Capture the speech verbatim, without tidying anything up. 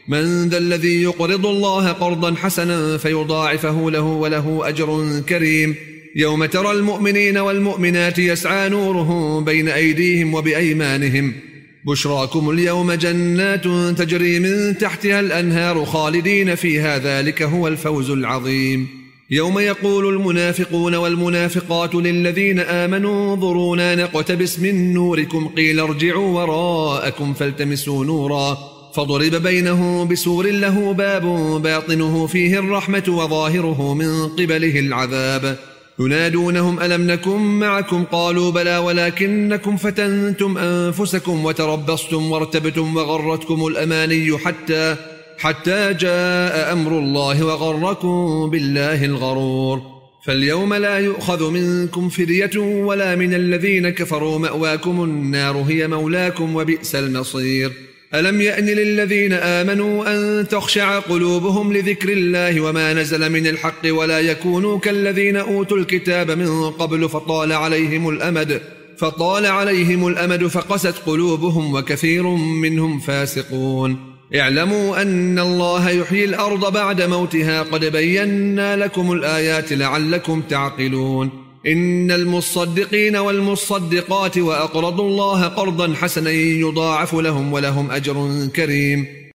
من ذا الذي يقرض الله قرضا حسنا فيضاعفه له وله أجر كريم. يوم ترى المؤمنين والمؤمنات يسعى نورهم بين أيديهم وبأيمانهم بشراكم اليوم جنات تجري من تحتها الأنهار خالدين فيها ذلك هو الفوز العظيم. يوم يقول المنافقون والمنافقات للذين آمنوا انظرونا نقتبس من نوركم قيل ارجعوا وراءكم فالتمسوا نورا فضرب بينه بسور له باب باطنه فيه الرحمة وظاهره من قبله العذاب. ينادونهم ألم نكن معكم قالوا بلى ولكنكم فتنتم أنفسكم وتربصتم وارتبتم وغرتكم الأماني حتى حتى جاء أمر الله وغركم بالله الغرور. فاليوم لا يؤخذ منكم فدية ولا من الذين كفروا مأواكم النار هي مولاكم وبئس المصير. ألم يأن للذين آمنوا أن تخشع قلوبهم لذكر الله وما نزل من الحق ولا يكونوا كالذين أوتوا الكتاب من قبل فطال عليهم الأمد فطال عليهم الأمد فقست قلوبهم وكثير منهم فاسقون. اعلموا أن الله يحيي الأرض بعد موتها قد بينا لكم الآيات لعلكم تعقلون. إن المصدقين والمصدقات وأقرضوا الله قرضا حسنا يضاعف لهم ولهم أجر كريم.